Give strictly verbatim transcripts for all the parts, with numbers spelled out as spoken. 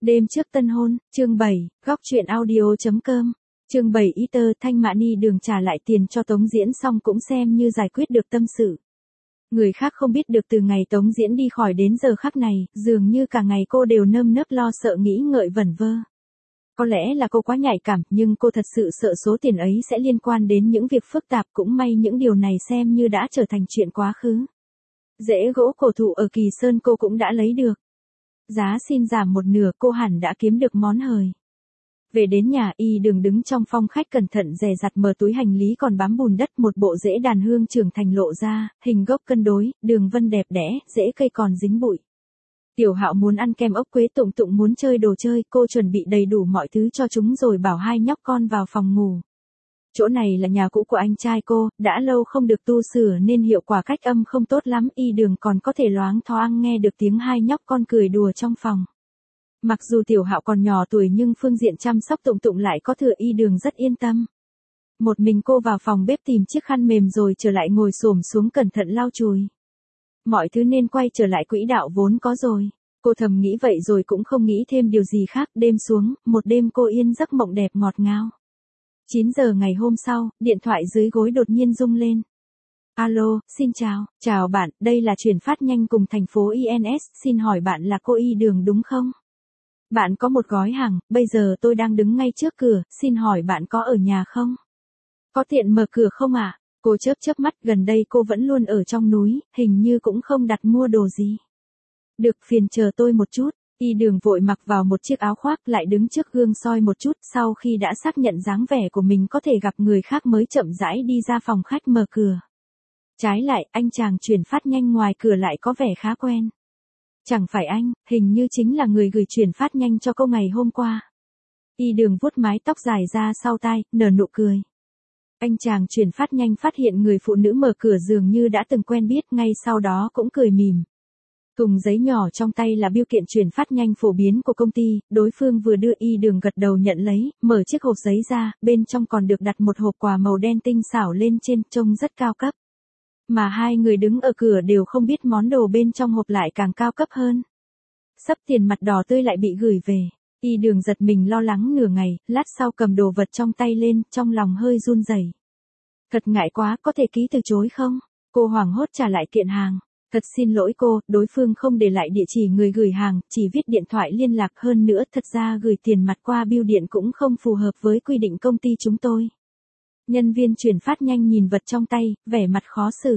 Đêm trước tân hôn, chương bảy, góc truyện audio.com. Chương bảy ý tơ Thanh Mạn Ni Đường trả lại tiền cho Tống Diễn xong cũng xem như giải quyết được tâm sự. Người khác không biết được từ ngày Tống Diễn đi khỏi đến giờ khắc này, dường như cả ngày cô đều nơm nớp lo sợ nghĩ ngợi vẩn vơ. Có lẽ là cô quá nhạy cảm, nhưng cô thật sự sợ số tiền ấy sẽ liên quan đến những việc phức tạp, cũng may những điều này xem như đã trở thành chuyện quá khứ. Rễ gỗ cổ thụ ở Kỳ Sơn cô cũng đã lấy được. Giá xin giảm một nửa, cô hẳn đã kiếm được món hời. Về đến nhà, Y Đường đứng trong phòng khách cẩn thận dè dặt mở túi hành lý còn bám bùn đất, một bộ rễ đàn hương trưởng thành lộ ra, hình gốc cân đối, đường vân đẹp đẽ, rễ cây còn dính bụi. Tiểu Hạo muốn ăn kem ốc quế, Tụng Tụng muốn chơi đồ chơi, cô chuẩn bị đầy đủ mọi thứ cho chúng rồi bảo hai nhóc con vào phòng ngủ. Chỗ này là nhà cũ của anh trai cô, đã lâu không được tu sửa nên hiệu quả cách âm không tốt lắm, Y Đường còn có thể loáng thoáng nghe được tiếng hai nhóc con cười đùa trong phòng. Mặc dù Tiểu Hạo còn nhỏ tuổi nhưng phương diện chăm sóc Tụng Tụng lại có thừa, Y Đường rất yên tâm. Một mình cô vào phòng bếp tìm chiếc khăn mềm rồi trở lại ngồi xổm xuống cẩn thận lau chùi. Mọi thứ nên quay trở lại quỹ đạo vốn có rồi. Cô thầm nghĩ vậy rồi cũng không nghĩ thêm điều gì khác. Đêm xuống, một đêm cô yên giấc mộng đẹp ngọt ngào. chín giờ ngày hôm sau, điện thoại dưới gối đột nhiên rung lên. Alo, xin chào, chào bạn, đây là chuyển phát nhanh cùng thành phố i en ét, xin hỏi bạn là cô Y Đường đúng không? Bạn có một gói hàng, bây giờ tôi đang đứng ngay trước cửa, xin hỏi bạn có ở nhà không? Có tiện mở cửa không ạ? À? Cô chớp chớp mắt, gần đây cô vẫn luôn ở trong núi, hình như cũng không đặt mua đồ gì. Được, phiền chờ tôi một chút. Y Đường vội mặc vào một chiếc áo khoác, lại đứng trước gương soi một chút, sau khi đã xác nhận dáng vẻ của mình có thể gặp người khác mới chậm rãi đi ra phòng khách mở cửa. Trái lại, anh chàng chuyển phát nhanh ngoài cửa lại có vẻ khá quen. Chẳng phải anh, hình như chính là người gửi chuyển phát nhanh cho cô ngày hôm qua. Y Đường vuốt mái tóc dài ra sau tai, nở nụ cười. Anh chàng chuyển phát nhanh phát hiện người phụ nữ mở cửa dường như đã từng quen biết, ngay sau đó cũng cười mỉm. Thùng giấy nhỏ trong tay là bưu kiện chuyển phát nhanh phổ biến của công ty, đối phương vừa đưa Y Đường gật đầu nhận lấy, mở chiếc hộp giấy ra, bên trong còn được đặt một hộp quà màu đen tinh xảo lên trên, trông rất cao cấp. Mà hai người đứng ở cửa đều không biết món đồ bên trong hộp lại càng cao cấp hơn. Sắp tiền mặt đỏ tươi lại bị gửi về. Y Đường giật mình lo lắng nửa ngày, lát sau cầm đồ vật trong tay lên, trong lòng hơi run rẩy. Thật ngại quá, có thể ký từ chối không? Cô hoảng hốt trả lại kiện hàng. Thật xin lỗi cô, đối phương không để lại địa chỉ người gửi hàng, chỉ viết điện thoại liên lạc, hơn nữa thật ra gửi tiền mặt qua bưu điện cũng không phù hợp với quy định công ty chúng tôi. Nhân viên chuyển phát nhanh nhìn vật trong tay, vẻ mặt khó xử.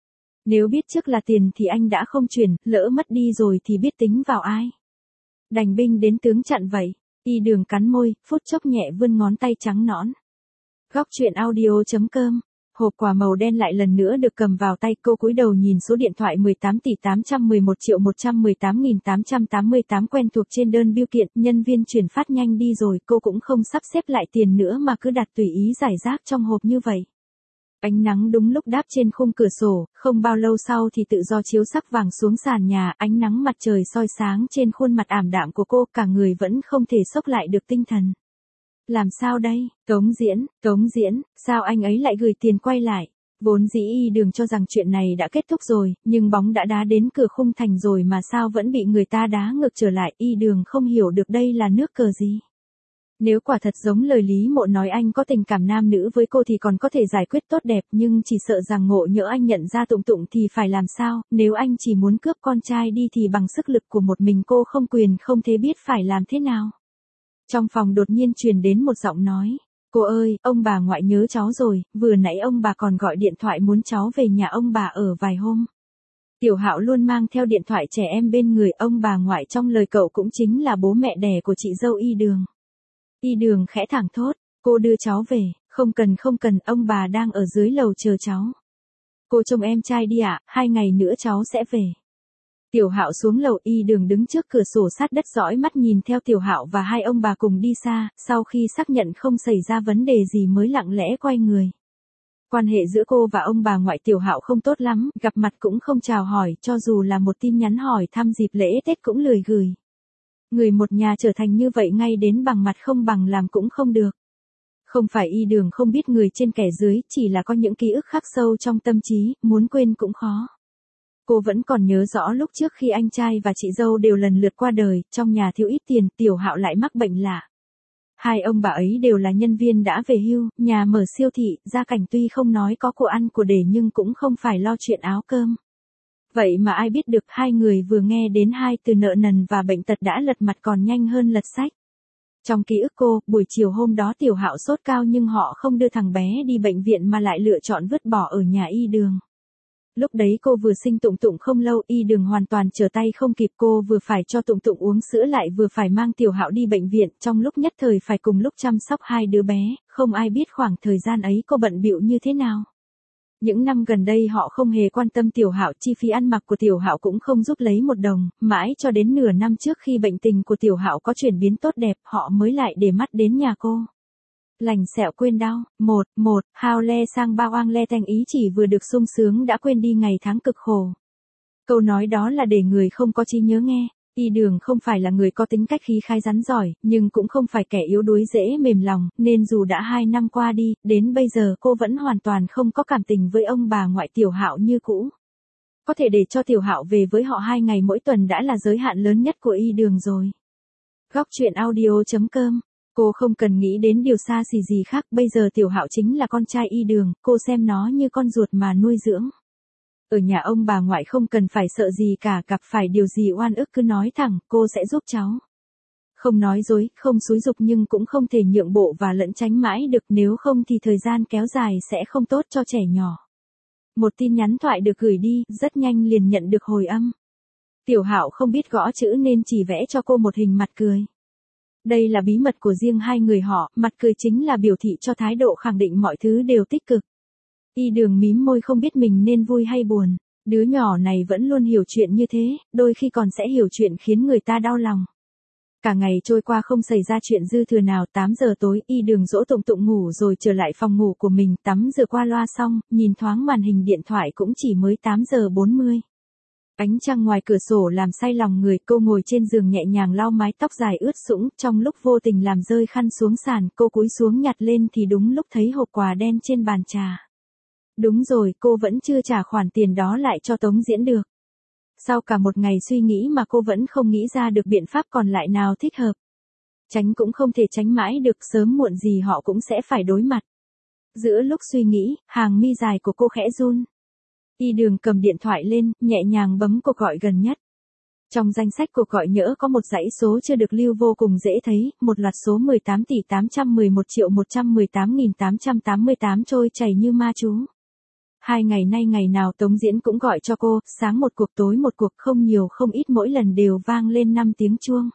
Nếu biết trước là tiền thì anh đã không chuyển, lỡ mất đi rồi thì biết tính vào ai. Đành binh đến tướng chặn vậy. Y Đường cắn môi, phút chốc nhẹ vươn ngón tay trắng nõn. Góc truyện audio.com. Hộp quà màu đen lại lần nữa được cầm vào tay, cô cúi đầu nhìn số điện thoại mười tám tỷ tám trăm mười một triệu một trăm mười tám nghìn tám trăm tám mươi tám quen thuộc trên đơn bưu kiện, nhân viên chuyển phát nhanh đi rồi, cô cũng không sắp xếp lại tiền nữa mà cứ đặt tùy ý rải rác trong hộp như vậy. Ánh nắng đúng lúc đáp trên khung cửa sổ, không bao lâu sau thì tự do chiếu sắc vàng xuống sàn nhà, ánh nắng mặt trời soi sáng trên khuôn mặt ảm đạm của cô, cả người vẫn không thể xốc lại được tinh thần. Làm sao đây? Tống Diễn, Tống Diễn, sao anh ấy lại gửi tiền quay lại? Vốn dĩ Y Đường cho rằng chuyện này đã kết thúc rồi, nhưng bóng đã đá đến cửa khung thành rồi mà sao vẫn bị người ta đá ngược trở lại, Y Đường không hiểu được đây là nước cờ gì. Nếu quả thật giống lời Lý Mộ nói anh có tình cảm nam nữ với cô thì còn có thể giải quyết tốt đẹp, nhưng chỉ sợ rằng ngộ nhỡ anh nhận ra Tụng Tụng thì phải làm sao, nếu anh chỉ muốn cướp con trai đi thì bằng sức lực của một mình cô không quyền không thế biết phải làm thế nào. Trong phòng đột nhiên truyền đến một giọng nói. Cô ơi, ông bà ngoại nhớ cháu rồi, vừa nãy ông bà còn gọi điện thoại muốn cháu về nhà ông bà ở vài hôm. Tiểu Hạo luôn mang theo điện thoại trẻ em bên người, ông bà ngoại trong lời cậu cũng chính là bố mẹ đẻ của chị dâu Y Đường. Y Đường khẽ thảng thốt, cô đưa cháu về, không cần không cần, ông bà đang ở dưới lầu chờ cháu. Cô trông em trai đi ạ, hai ngày nữa cháu sẽ về. Tiểu Hạo xuống lầu, Y Đường đứng trước cửa sổ sát đất dõi mắt nhìn theo Tiểu Hạo và hai ông bà cùng đi xa, sau khi xác nhận không xảy ra vấn đề gì mới lặng lẽ quay người. Quan hệ giữa cô và ông bà ngoại Tiểu Hạo không tốt lắm, gặp mặt cũng không chào hỏi, cho dù là một tin nhắn hỏi thăm dịp lễ Tết cũng lười gửi. Người một nhà trở thành như vậy ngay đến bằng mặt không bằng làm cũng không được. Không phải Y Đường không biết người trên kẻ dưới, chỉ là có những ký ức khắc sâu trong tâm trí, muốn quên cũng khó. Cô vẫn còn nhớ rõ lúc trước khi anh trai và chị dâu đều lần lượt qua đời, trong nhà thiếu ít tiền, Tiểu Hạo lại mắc bệnh lạ. Hai ông bà ấy đều là nhân viên đã về hưu, nhà mở siêu thị, gia cảnh tuy không nói có của ăn của để nhưng cũng không phải lo chuyện áo cơm. Vậy mà ai biết được hai người vừa nghe đến hai từ nợ nần và bệnh tật đã lật mặt còn nhanh hơn lật sách. Trong ký ức cô, buổi chiều hôm đó Tiểu Hạo sốt cao nhưng họ không đưa thằng bé đi bệnh viện mà lại lựa chọn vứt bỏ ở nhà y đường. Lúc đấy cô vừa sinh Tụng Tụng không lâu, y đường hoàn toàn trở tay không kịp, cô vừa phải cho Tụng Tụng uống sữa lại vừa phải mang Tiểu Hạo đi bệnh viện, trong lúc nhất thời phải cùng lúc chăm sóc hai đứa bé, không ai biết khoảng thời gian ấy cô bận bịu như thế nào. Những năm gần đây họ không hề quan tâm Tiểu Hạo, chi phí ăn mặc của Tiểu Hạo cũng không giúp lấy một đồng, mãi cho đến nửa năm trước khi bệnh tình của Tiểu Hạo có chuyển biến tốt đẹp, họ mới lại để mắt đến nhà cô. Lành sẹo quên đau, một, một, hao le sang bao oang le tanh, ý chỉ vừa được sung sướng đã quên đi ngày tháng cực khổ. Câu nói đó là để người không có trí nhớ nghe. Y đường không phải là người có tính cách khí khai rắn giỏi, nhưng cũng không phải kẻ yếu đuối dễ mềm lòng, nên dù đã hai năm qua đi, đến bây giờ cô vẫn hoàn toàn không có cảm tình với ông bà ngoại Tiểu Hạo như cũ. Có thể để cho Tiểu Hạo về với họ hai ngày mỗi tuần đã là giới hạn lớn nhất của Y đường rồi. Góc truyện audio chấm com. Cô không cần nghĩ đến điều xa xỉ gì khác, bây giờ Tiểu Hạo chính là con trai Y đường, cô xem nó như con ruột mà nuôi dưỡng. Ở nhà ông bà ngoại không cần phải sợ gì cả, gặp phải điều gì oan ức cứ nói thẳng, cô sẽ giúp cháu. Không nói dối, không xúi giục nhưng cũng không thể nhượng bộ và lẫn tránh mãi được, nếu không thì thời gian kéo dài sẽ không tốt cho trẻ nhỏ. Một tin nhắn thoại được gửi đi, rất nhanh liền nhận được hồi âm. Tiểu Hạo không biết gõ chữ nên chỉ vẽ cho cô một hình mặt cười. Đây là bí mật của riêng hai người họ, mặt cười chính là biểu thị cho thái độ khẳng định mọi thứ đều tích cực. Y đường mím môi không biết mình nên vui hay buồn. Đứa nhỏ này vẫn luôn hiểu chuyện như thế, đôi khi còn sẽ hiểu chuyện khiến người ta đau lòng. Cả ngày trôi qua không xảy ra chuyện dư thừa nào, tám giờ tối Y đường dỗ Tụng Tụng ngủ rồi trở lại phòng ngủ của mình, tắm rửa qua loa xong, nhìn thoáng màn hình điện thoại cũng chỉ mới tám giờ bốn mươi. Ánh trăng ngoài cửa sổ làm say lòng người, cô ngồi trên giường nhẹ nhàng lau mái tóc dài ướt sũng, trong lúc vô tình làm rơi khăn xuống sàn, cô cúi xuống nhặt lên thì đúng lúc thấy hộp quà đen trên bàn trà. Đúng rồi, cô vẫn chưa trả khoản tiền đó lại cho Tống Diễn được. Sau cả một ngày suy nghĩ mà cô vẫn không nghĩ ra được biện pháp còn lại nào thích hợp. Tránh cũng không thể tránh mãi được, sớm muộn gì họ cũng sẽ phải đối mặt. Giữa lúc suy nghĩ, hàng mi dài của cô khẽ run. Y đường cầm điện thoại lên, nhẹ nhàng bấm cuộc gọi gần nhất. Trong danh sách cuộc gọi nhỡ có một dãy số chưa được lưu vô cùng dễ thấy, một loạt số mười tám tỷ tám trăm mười một triệu một trăm mười tám nghìn tám trăm tám mươi tám trôi chảy như ma chú. Hai ngày nay ngày nào Tống Diễn cũng gọi cho cô, sáng một cuộc tối một cuộc, không nhiều không ít, mỗi lần đều vang lên năm tiếng chuông.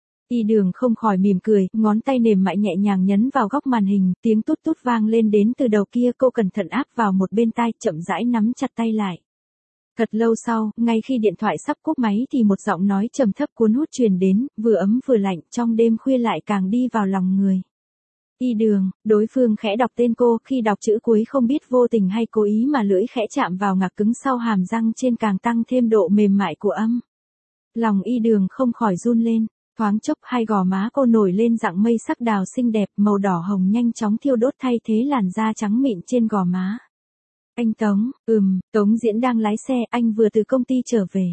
Y đường không khỏi mỉm cười, ngón tay mềm mại nhẹ nhàng nhấn vào góc màn hình, tiếng tút tút vang lên đến từ đầu kia, cô cẩn thận áp vào một bên tai, chậm rãi nắm chặt tay lại. Thật lâu sau, ngay khi điện thoại sắp cúp máy thì một giọng nói trầm thấp cuốn hút truyền đến, vừa ấm vừa lạnh, trong đêm khuya lại càng đi vào lòng người. Y đường, đối phương khẽ đọc tên cô, khi đọc chữ cuối không biết vô tình hay cố ý mà lưỡi khẽ chạm vào ngạc cứng sau hàm răng trên càng tăng thêm độ mềm mại của âm. Lòng Y đường không khỏi run lên, thoáng chốc hai gò má cô nổi lên dạng mây sắc đào xinh đẹp, màu đỏ hồng nhanh chóng thiêu đốt thay thế làn da trắng mịn trên gò má. Anh Tống, ừm, Tống Diễn đang lái xe, anh vừa từ công ty trở về.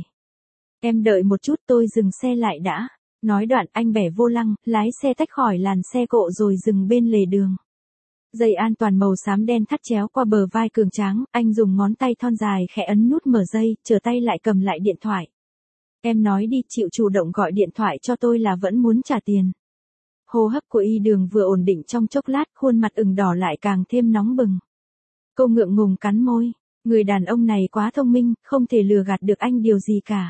Em đợi một chút, tôi dừng xe lại đã. Nói đoạn anh bẻ vô lăng, lái xe tách khỏi làn xe cộ rồi dừng bên lề đường. Dây an toàn màu xám đen thắt chéo qua bờ vai cường tráng, anh dùng ngón tay thon dài khẽ ấn nút mở dây, trở tay lại cầm lại điện thoại. Em nói đi, chịu chủ động gọi điện thoại cho tôi là vẫn muốn trả tiền. Hô hấp của Y đường vừa ổn định trong chốc lát, khuôn mặt ửng đỏ lại càng thêm nóng bừng. Cô ngượng ngùng cắn môi, người đàn ông này quá thông minh, không thể lừa gạt được anh điều gì cả.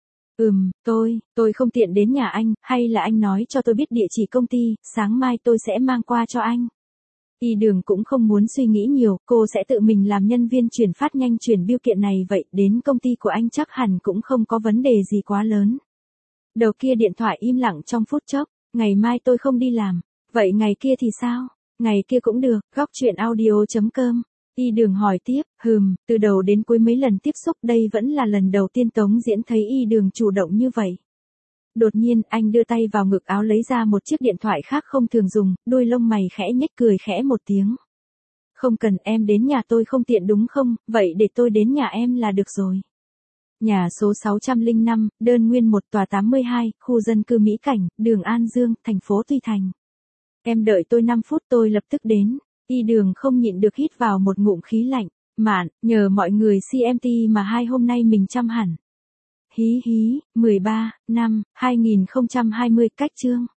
Ừm, tôi, tôi không tiện đến nhà anh, hay là anh nói cho tôi biết địa chỉ công ty, sáng mai tôi sẽ mang qua cho anh. Y đường cũng không muốn suy nghĩ nhiều, cô sẽ tự mình làm nhân viên chuyển phát nhanh chuyển bưu kiện này, vậy đến công ty của anh chắc hẳn cũng không có vấn đề gì quá lớn. Đầu kia điện thoại im lặng trong phút chốc, ngày mai tôi không đi làm, vậy ngày kia thì sao? Ngày kia cũng được, góc truyện audio chấm com. Y đường hỏi tiếp, hừm, từ đầu đến cuối mấy lần tiếp xúc đây vẫn là lần đầu tiên Tống Diễn thấy Y đường chủ động như vậy. Đột nhiên, anh đưa tay vào ngực áo lấy ra một chiếc điện thoại khác không thường dùng, đôi lông mày khẽ nhếch cười khẽ một tiếng. Không cần, em đến nhà tôi không tiện đúng không, vậy để tôi đến nhà em là được rồi. Nhà số sáu không năm, đơn nguyên một tòa tám mươi hai, khu dân cư Mỹ Cảnh, đường An Dương, thành phố Tuy Thành. Em đợi tôi năm phút tôi lập tức đến. Y Đường không nhịn được hít vào một ngụm khí lạnh. Mạn, nhờ mọi người xê em tê mà hai hôm nay mình chăm hẳn. Hí hí, mười ba, năm, hai nghìn không trăm hai mươi cách chương.